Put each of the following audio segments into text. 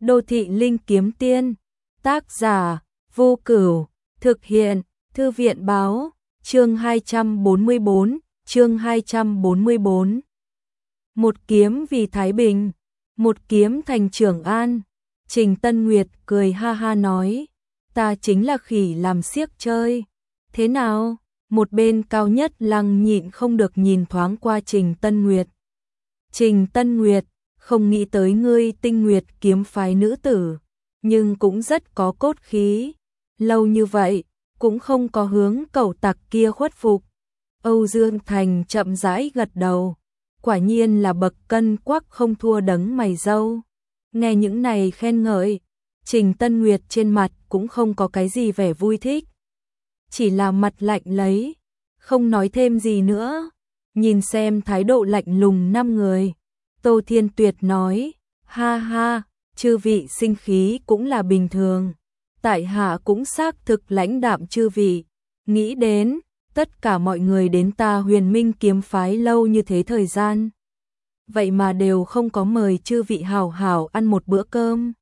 Đô thị linh kiếm tiên, tác giả Vô Cửu, thực hiện Thư viện báo, chương 244. Một kiếm vì Thái Bình, một kiếm thành Trường An. Trình Tân Nguyệt cười ha ha nói, ta chính là khỉ làm xiếc chơi. Thế nào? Một bên Cao Nhất Lăng nhịn không được nhìn thoáng qua Trình Tân Nguyệt. Trình Tân Nguyệt, không nghĩ tới ngươi Tinh Nguyệt kiếm phái nữ tử, nhưng cũng rất có cốt khí. Lâu như vậy, cũng không có hướng cẩu tặc kia khuất phục. Âu Dương Thành chậm rãi gật đầu. Quả nhiên là bậc cân quắc không thua đấng mày râu. Nghe những này khen ngợi, Trình Tân Nguyệt trên mặt cũng không có cái gì vẻ vui thích. Chỉ là mặt lạnh lấy, không nói thêm gì nữa. Nhìn xem thái độ lạnh lùng năm người, Tô Thiên Tuyệt nói, ha ha, chư vị sinh khí cũng là bình thường. Tại hạ cũng xác thực lãnh đạm chư vị. Nghĩ đến, tất cả mọi người đến ta Huyền Minh kiếm phái lâu như thế thời gian. Vậy mà đều không có mời chư vị hảo hảo ăn một bữa cơm.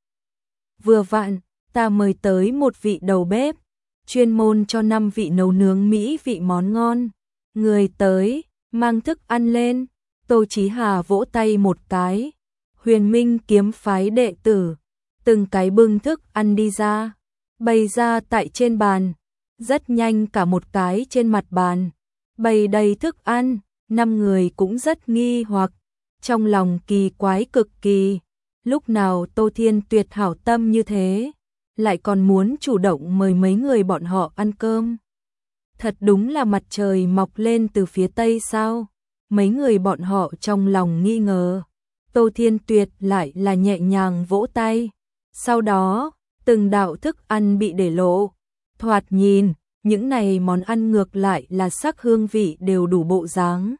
Vừa vặn, ta mời tới một vị đầu bếp, chuyên môn cho 5 vị nấu nướng mỹ vị món ngon. Người tới, mang thức ăn lên. Tô Chí Hà vỗ tay một cái. Huyền Minh kiếm phái đệ tử, từng cái bưng thức ăn đi ra, bày ra tại trên bàn. Rất nhanh cả một cái trên mặt bàn bày đầy thức ăn. 5 người cũng rất nghi hoặc, trong lòng kỳ quái cực kỳ. Lúc nào Tô Thiên Tuyệt hảo tâm như thế, lại còn muốn chủ động mời mấy người bọn họ ăn cơm. Thật đúng là mặt trời mọc lên từ phía tây sao? Mấy người bọn họ trong lòng nghi ngờ. Tô Thiên Tuyệt lại là nhẹ nhàng vỗ tay. Sau đó, từng đạo thức ăn bị để lộ. Thoạt nhìn, những này món ăn ngược lại là sắc hương vị đều đủ bộ dáng.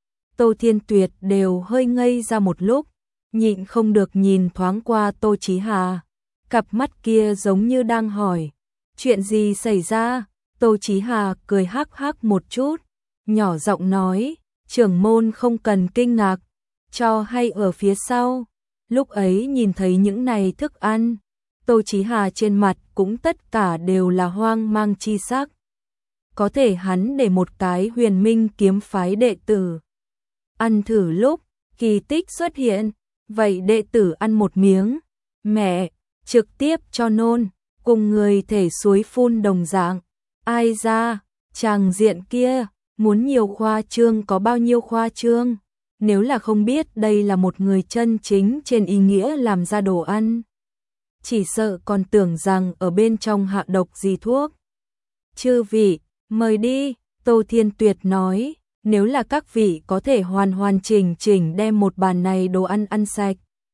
Tô Thiên Tuyệt đều hơi ngây ra một lúc, nhịn không được nhìn thoáng qua Tô Chí Hà. Cặp mắt kia giống như đang hỏi, chuyện gì xảy ra? Tô Chí Hà cười hắc hắc một chút, nhỏ giọng nói, trưởng môn không cần kinh ngạc, cho hay ở phía sau. Lúc ấy nhìn thấy những này thức ăn, Tô Chí Hà trên mặt cũng tất cả đều là hoang mang chi sắc. Có thể hắn để một cái Huyền Minh kiếm phái đệ tử ăn thử lúc kỳ tích xuất hiện, vậy đệ tử ăn một miếng, mẹ, trực tiếp cho nôn, cùng người thể suối phun đồng dạng. Ai ra, chàng diện kia, muốn nhiều khoa trương có bao nhiêu khoa trương, nếu là không biết đây là một người chân chính trên ý nghĩa làm ra đồ ăn. Chỉ sợ còn tưởng rằng ở bên trong hạ độc gì thuốc. Chư vị, mời đi, Tô Thiên Tuyệt nói, nếu là các vị có thể hoàn chỉnh đem một bàn này đồ ăn ăn sạch.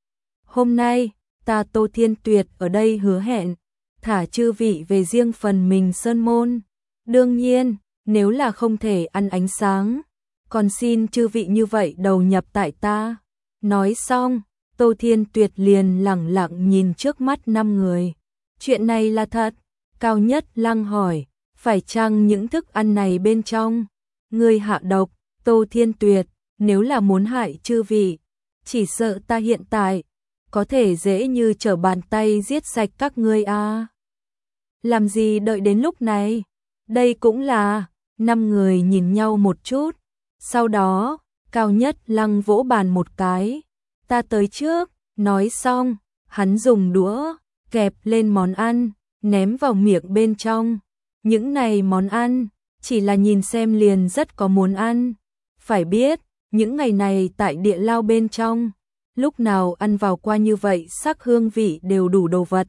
Hôm nay, ta Tô Thiên Tuyệt ở đây hứa hẹn, thả chư vị về riêng phần mình sơn môn. Đương nhiên, nếu là không thể ăn ánh sáng, còn xin chư vị như vậy đầu nhập tại ta. Nói xong, Tô Thiên Tuyệt liền lẳng lặng nhìn trước mắt 5 người. Chuyện này là thật? Cao Nhất Lăng hỏi, phải chăng những thức ăn này bên trong ngươi hạ độc? Tô Thiên Tuyệt, nếu là muốn hại chư vị, chỉ sợ ta hiện tại có thể dễ như trở bàn tay giết sạch các ngươi a. Làm gì đợi đến lúc này? Đây cũng là. 5 người nhìn nhau một chút. Sau đó, Cao Nhất Lăng vỗ bàn một cái. Ta tới trước. Nói xong, hắn dùng đũa kẹp lên món ăn, ném vào miệng bên trong. Những này món ăn, chỉ là nhìn xem liền rất có muốn ăn. Phải biết, những ngày này tại địa lao bên trong, lúc nào ăn vào qua như vậy sắc hương vị đều đủ đồ vật.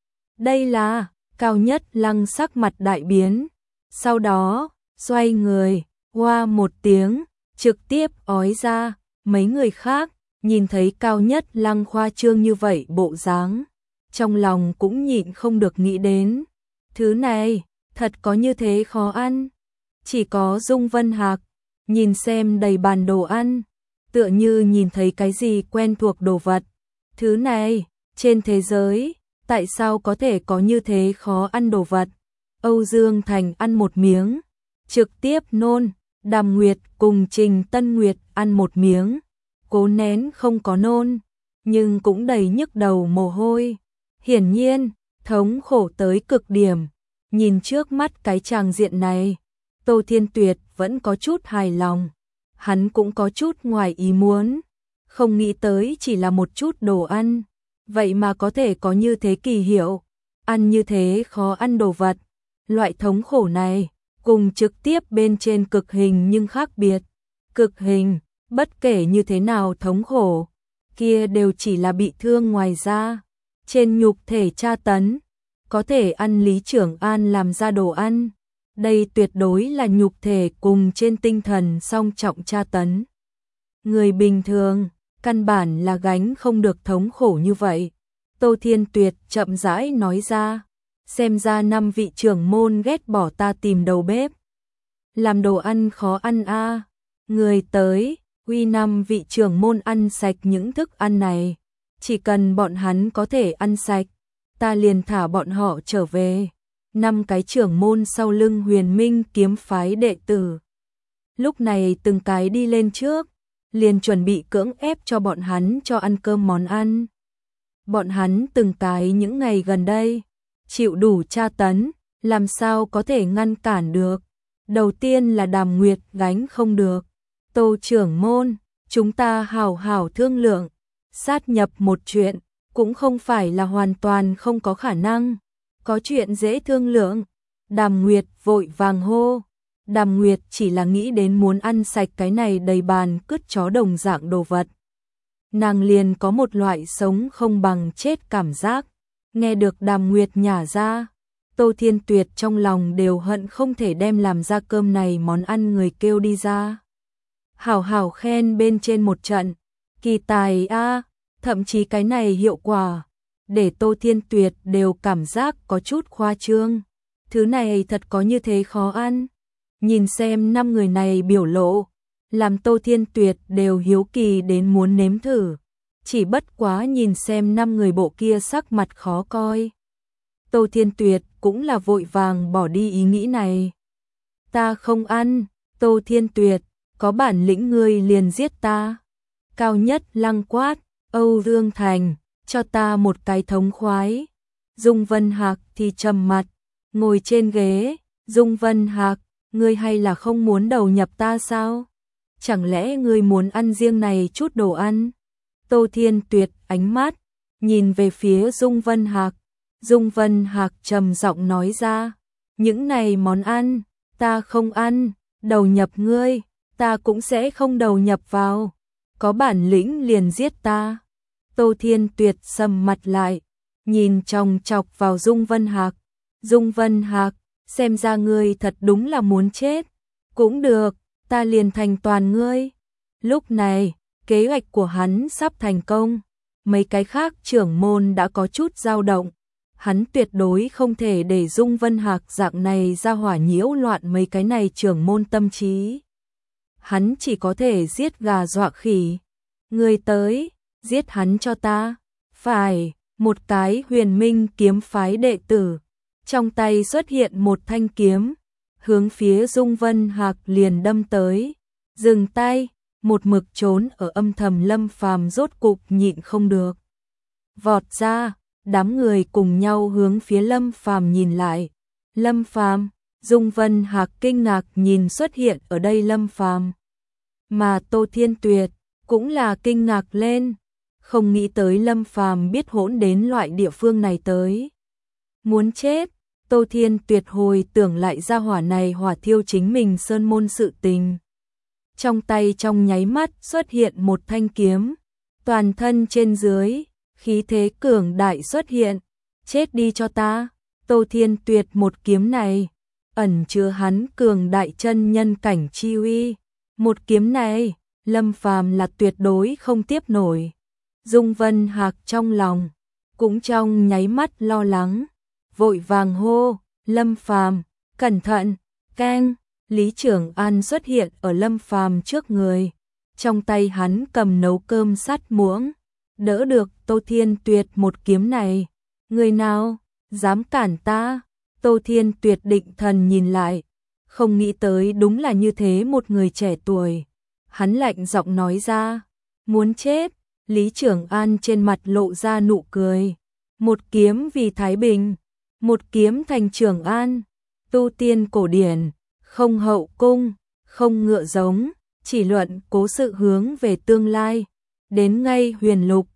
Đây là, Cao Nhất Lăng sắc mặt đại biến. Sau đó, xoay người, hoa một tiếng, trực tiếp ói ra. Mấy người khác, nhìn thấy Cao Nhất Lăng khoa trương như vậy bộ dáng, trong lòng cũng nhịn không được nghĩ đến. Thứ này, thật có như thế khó ăn. Chỉ có Dung Vân Hạc, nhìn xem đầy bàn đồ ăn, tựa như nhìn thấy cái gì quen thuộc đồ vật. Thứ này, trên thế giới, tại sao có thể có như thế khó ăn đồ vật? Âu Dương Thành ăn một miếng, trực tiếp nôn. Đàm Nguyệt cùng Trình Tân Nguyệt ăn một miếng, cố nén không có nôn, nhưng cũng đầy nhức đầu mồ hôi. Hiển nhiên, thống khổ tới cực điểm. Nhìn trước mắt cái tràng diện này, Tô Thiên Tuyệt vẫn có chút hài lòng. Hắn cũng có chút ngoài ý muốn. Không nghĩ tới chỉ là một chút đồ ăn. Vậy mà có thể có như thế kỳ hiệu. Ăn như thế khó ăn đồ vật. Loại thống khổ này, cùng trực tiếp bên trên cực hình nhưng khác biệt. Cực hình, bất kể như thế nào thống khổ, kia đều chỉ là bị thương ngoài da. Trên nhục thể tra tấn, có thể ăn Lý Trưởng An làm ra đồ ăn. Đây tuyệt đối là nhục thể cùng trên tinh thần song trọng tra tấn. Người bình thường, căn bản là gánh không được thống khổ như vậy. Tô Thiên Tuyệt chậm rãi nói ra, xem ra 5 vị trưởng môn ghét bỏ ta tìm đầu bếp. Làm đồ ăn khó ăn a. Người tới, huy 5 vị trưởng môn ăn sạch những thức ăn này. Chỉ cần bọn hắn có thể ăn sạch, ta liền thả bọn họ trở về. 5 cái trưởng môn sau lưng Huyền Minh kiếm phái đệ tử. Lúc này từng cái đi lên trước, liền chuẩn bị cưỡng ép cho bọn hắn cho ăn cơm món ăn. Bọn hắn từng cái những ngày gần đây, chịu đủ tra tấn, làm sao có thể ngăn cản được. Đầu tiên là Đàm Nguyệt gánh không được. Tô trưởng môn, chúng ta hảo hảo thương lượng, sát nhập một chuyện, cũng không phải là hoàn toàn không có khả năng. Có chuyện dễ thương lượng. Đàm Nguyệt vội vàng hô. Đàm Nguyệt chỉ là nghĩ đến muốn ăn sạch cái này đầy bàn cứt chó đồng dạng đồ vật. Nàng liền có một loại sống không bằng chết cảm giác. Nghe được Đàm Nguyệt nhả ra, Tô Thiên Tuyệt trong lòng đều hận không thể đem làm ra cơm này món ăn người kêu đi ra. Hảo hảo khen bên trên một trận, kỳ tài a, thậm chí cái này hiệu quả, để Tô Thiên Tuyệt đều cảm giác có chút khoa trương. Thứ này thật có như thế khó ăn. Nhìn xem 5 người này biểu lộ, làm Tô Thiên Tuyệt đều hiếu kỳ đến muốn nếm thử. Chỉ bất quá nhìn xem 5 người bộ kia sắc mặt khó coi. Tô Thiên Tuyệt cũng là vội vàng bỏ đi ý nghĩ này. Ta không ăn, Tô Thiên Tuyệt, có bản lĩnh ngươi liền giết ta. Cao Nhất lăng quát, Âu Dương Thành, cho ta một cái thống khoái. Dung Vân Hạc thì trầm mặt, ngồi trên ghế. Dung Vân Hạc, ngươi hay là không muốn đầu nhập ta sao? Chẳng lẽ ngươi muốn ăn riêng này chút đồ ăn? Tô Thiên Tuyệt ánh mắt nhìn về phía Dung Vân Hạc. Dung Vân Hạc trầm giọng nói ra, những này món ăn, ta không ăn, đầu nhập ngươi, ta cũng sẽ không đầu nhập vào. Có bản lĩnh liền giết ta. Tô Thiên Tuyệt sầm mặt lại, nhìn chòng chọc vào Dung Vân Hạc. Dung Vân Hạc, xem ra ngươi thật đúng là muốn chết. Cũng được, ta liền thành toàn ngươi. Lúc này, kế hoạch của hắn sắp thành công. Mấy cái khác trưởng môn đã có chút dao động. Hắn tuyệt đối không thể để Dung Vân Hạc dạng này ra hỏa nhiễu loạn mấy cái này trưởng môn tâm trí. Hắn chỉ có thể giết gà dọa khỉ. Người tới, giết hắn cho ta. Phải, một cái Huyền Minh kiếm phái đệ tử. Trong tay xuất hiện một thanh kiếm, hướng phía Dung Vân Hạc liền đâm tới. Dừng tay, một mực trốn ở âm thầm Lâm Phàm rốt cục nhịn không được. Vọt ra, đám người cùng nhau hướng phía Lâm Phàm nhìn lại. Lâm Phàm, Dung Vân Hạc kinh ngạc nhìn xuất hiện ở đây Lâm Phàm. Mà Tô Thiên Tuyệt cũng là kinh ngạc lên, không nghĩ tới Lâm Phàm biết hỗn đến loại địa phương này tới. Muốn chết, Tô Thiên Tuyệt hồi tưởng lại ra hỏa này hỏa thiêu chính mình sơn môn sự tình. Trong tay trong nháy mắt xuất hiện một thanh kiếm, toàn thân trên dưới, khí thế cường đại xuất hiện. Chết đi cho ta. Tô Thiên Tuyệt một kiếm này, ẩn chứa hắn cường đại chân nhân cảnh chi uy. Một kiếm này, Lâm Phàm là tuyệt đối không tiếp nổi. Dung Vân Hạc trong lòng, cũng trong nháy mắt lo lắng. Vội vàng hô, Lâm Phàm, cẩn thận, keng. Lý Trưởng An xuất hiện ở Lâm Phàm trước người. Trong tay hắn cầm nấu cơm sắt muỗng, đỡ được Tô Thiên Tuyệt một kiếm này. Người nào dám cản ta? Tô Thiên Tuyệt định thần nhìn lại, không nghĩ tới đúng là như thế một người trẻ tuổi. Hắn lạnh giọng nói ra, muốn chết. Lý Trưởng An trên mặt lộ ra nụ cười, một kiếm vì Thái Bình, một kiếm thành Trường An, tu tiên cổ điển, không hậu cung, không ngựa giống, chỉ luận cố sự hướng về tương lai, đến ngay huyền lục,